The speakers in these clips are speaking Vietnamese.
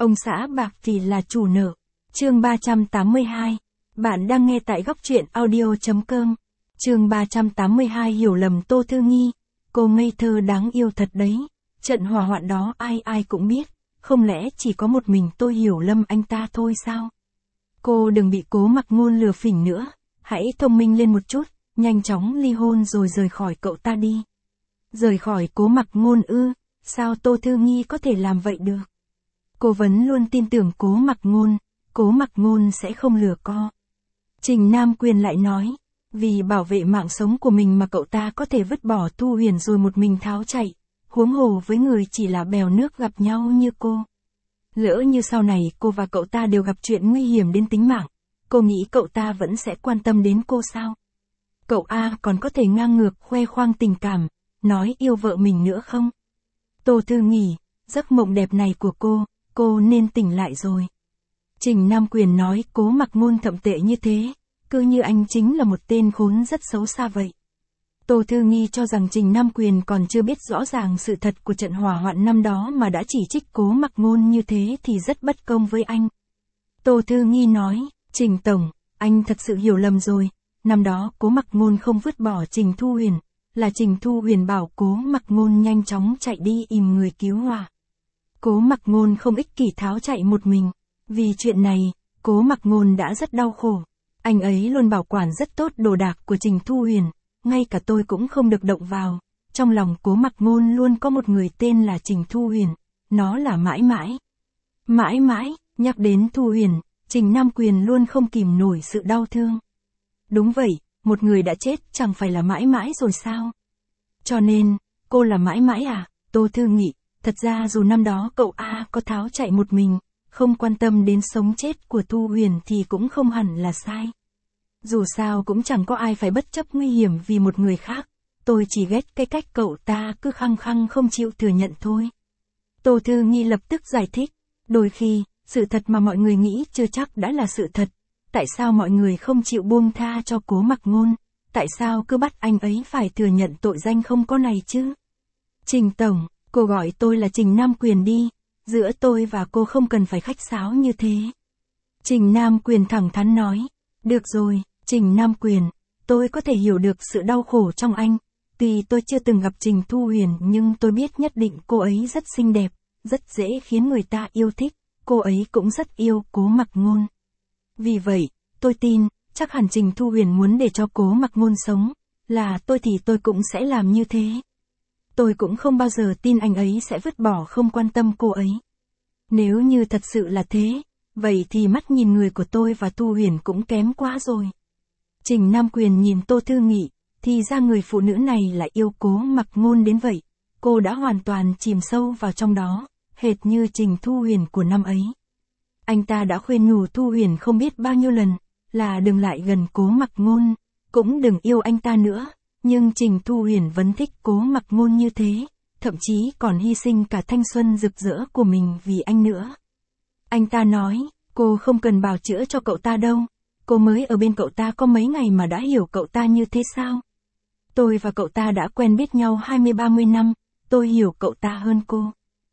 Ông xã bạc thì là chủ nợ. Chương 382. Bạn đang nghe tại góc truyện audio.com. Chương 382 hiểu lầm Tô Thư Nghi. Cô ngây thơ đáng yêu thật đấy. Trận hỏa hoạn đó ai ai cũng biết. Không lẽ chỉ có một mình tôi hiểu lầm anh ta thôi sao? Cô đừng bị Cố Mặc Ngôn lừa phỉnh nữa. Hãy thông minh lên một chút. Nhanh chóng ly hôn rồi rời khỏi cậu ta đi. Rời khỏi Cố Mặc Ngôn ư? Sao Tô Thư Nghi có thể làm vậy được? Cô vẫn luôn tin tưởng Cố Mặc Ngôn. Cố Mặc Ngôn sẽ không lừa co. Trình Nam Quyền lại nói, vì bảo vệ mạng sống của mình mà cậu ta có thể vứt bỏ Thu Huyền rồi một mình tháo chạy, huống hồ với người chỉ là bèo nước gặp nhau như cô. Lỡ như sau này cô và cậu ta đều gặp chuyện nguy hiểm đến tính mạng, cô nghĩ cậu ta vẫn sẽ quan tâm đến cô sao? Cậu A còn có thể ngang ngược khoe khoang tình cảm, nói yêu vợ mình nữa không? Tô Thư Nghi, giấc mộng đẹp này của cô nên tỉnh lại rồi. Trình Nam Quyền nói Cố Mặc Ngôn thậm tệ như thế, cứ như anh chính là một tên khốn rất xấu xa vậy. Tô Thư Nghi cho rằng Trình Nam Quyền còn chưa biết rõ ràng sự thật của trận hỏa hoạn năm đó mà đã chỉ trích Cố Mặc Ngôn như thế thì rất bất công với anh. Tô Thư Nghi nói, Trình Tổng, anh thật sự hiểu lầm rồi, năm đó Cố Mặc Ngôn không vứt bỏ Trình Thu Huyền, là Trình Thu Huyền bảo Cố Mặc Ngôn nhanh chóng chạy đi tìm người cứu hỏa. Cố Mặc Ngôn không ích kỷ tháo chạy một mình. Vì chuyện này, Cố Mặc Ngôn đã rất đau khổ. Anh ấy luôn bảo quản rất tốt đồ đạc của Trình Thu Huyền, ngay cả tôi cũng không được động vào. Trong lòng Cố Mặc Ngôn luôn có một người tên là Trình Thu Huyền, nó là mãi mãi. Mãi mãi, nhắc đến Thu Huyền, Trình Nam Quyền luôn không kìm nổi sự đau thương. Đúng vậy, một người đã chết chẳng phải là mãi mãi rồi sao? Cho nên, cô là mãi mãi à? Tô Thư Nghị, thật ra dù năm đó cậu A có tháo chạy một mình, không quan tâm đến sống chết của Thu Huyền thì cũng không hẳn là sai. Dù sao cũng chẳng có ai phải bất chấp nguy hiểm vì một người khác, tôi chỉ ghét cái cách cậu ta cứ khăng khăng không chịu thừa nhận thôi. Tô Thư Nghi lập tức giải thích, đôi khi, sự thật mà mọi người nghĩ chưa chắc đã là sự thật, tại sao mọi người không chịu buông tha cho Cố Mặc Ngôn, tại sao cứ bắt anh ấy phải thừa nhận tội danh không có này chứ? Trình Tổng, cô gọi tôi là Trình Nam Quyền đi. Giữa tôi và cô không cần phải khách sáo như thế. Trình Nam Quyền thẳng thắn nói. Được rồi, Trình Nam Quyền, tôi có thể hiểu được sự đau khổ trong anh. Tuy tôi chưa từng gặp Trình Thu Huyền nhưng tôi biết nhất định cô ấy rất xinh đẹp, rất dễ khiến người ta yêu thích. Cô ấy cũng rất yêu Cố Mặc Ngôn. Vì vậy, tôi tin, chắc hẳn Trình Thu Huyền muốn để cho Cố Mặc Ngôn sống. Là tôi thì tôi cũng sẽ làm như thế. Tôi cũng không bao giờ tin anh ấy sẽ vứt bỏ không quan tâm cô ấy. Nếu như thật sự là thế, vậy thì mắt nhìn người của tôi và Thu Huyền cũng kém quá rồi. Trình Nam Quyền nhìn Tô Thư Nghị, thì ra người phụ nữ này lại yêu Cố Mặc Ngôn đến vậy. Cô đã hoàn toàn chìm sâu vào trong đó, hệt như Trình Thu Huyền của năm ấy. Anh ta đã khuyên nhủ Thu Huyền không biết bao nhiêu lần, là đừng lại gần Cố Mặc Ngôn, cũng đừng yêu anh ta nữa. Nhưng Trình Thu Huyền vẫn thích Cố Mặc Ngôn như thế, thậm chí còn hy sinh cả thanh xuân rực rỡ của mình vì anh nữa. Anh ta nói, cô không cần bào chữa cho cậu ta đâu, cô mới ở bên cậu ta có mấy ngày mà đã hiểu cậu ta như thế sao? Tôi và cậu ta đã quen biết nhau 20-30 năm, tôi hiểu cậu ta hơn cô.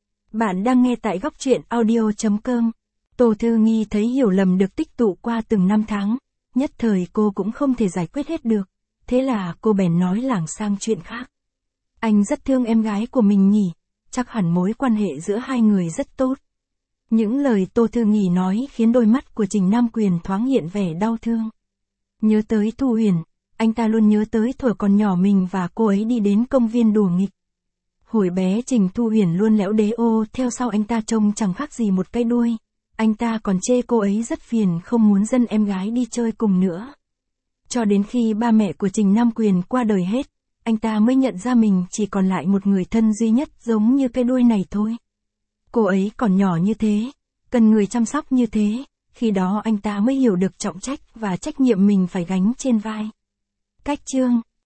Bạn đang nghe tại góc truyện audio.com. Tô Thư Nghi thấy hiểu lầm được tích tụ qua từng năm tháng, nhất thời cô cũng không thể giải quyết hết được. Thế là cô bèn nói lảng sang chuyện khác. Anh rất thương em gái của mình nhỉ, chắc hẳn mối quan hệ giữa hai người rất tốt. Những lời Tô Thư Nghi nói khiến đôi mắt của Trình Nam Quyền thoáng hiện vẻ đau thương. Nhớ tới Thu Huyền, anh ta luôn nhớ tới thuở còn nhỏ mình và cô ấy đi đến công viên đùa nghịch. Hồi bé Trình Thu Huyền luôn lẽo đế ô theo sau anh ta trông chẳng khác gì một cái đuôi. Anh ta còn chê cô ấy rất phiền không muốn dẫn em gái đi chơi cùng nữa. Cho đến khi ba mẹ của Trình Nam Quyền qua đời hết, anh ta mới nhận ra mình chỉ còn lại một người thân duy nhất giống như cái đuôi này thôi. Cô ấy còn nhỏ như thế, cần người chăm sóc như thế, khi đó anh ta mới hiểu được trọng trách và trách nhiệm mình phải gánh trên vai. Cách chương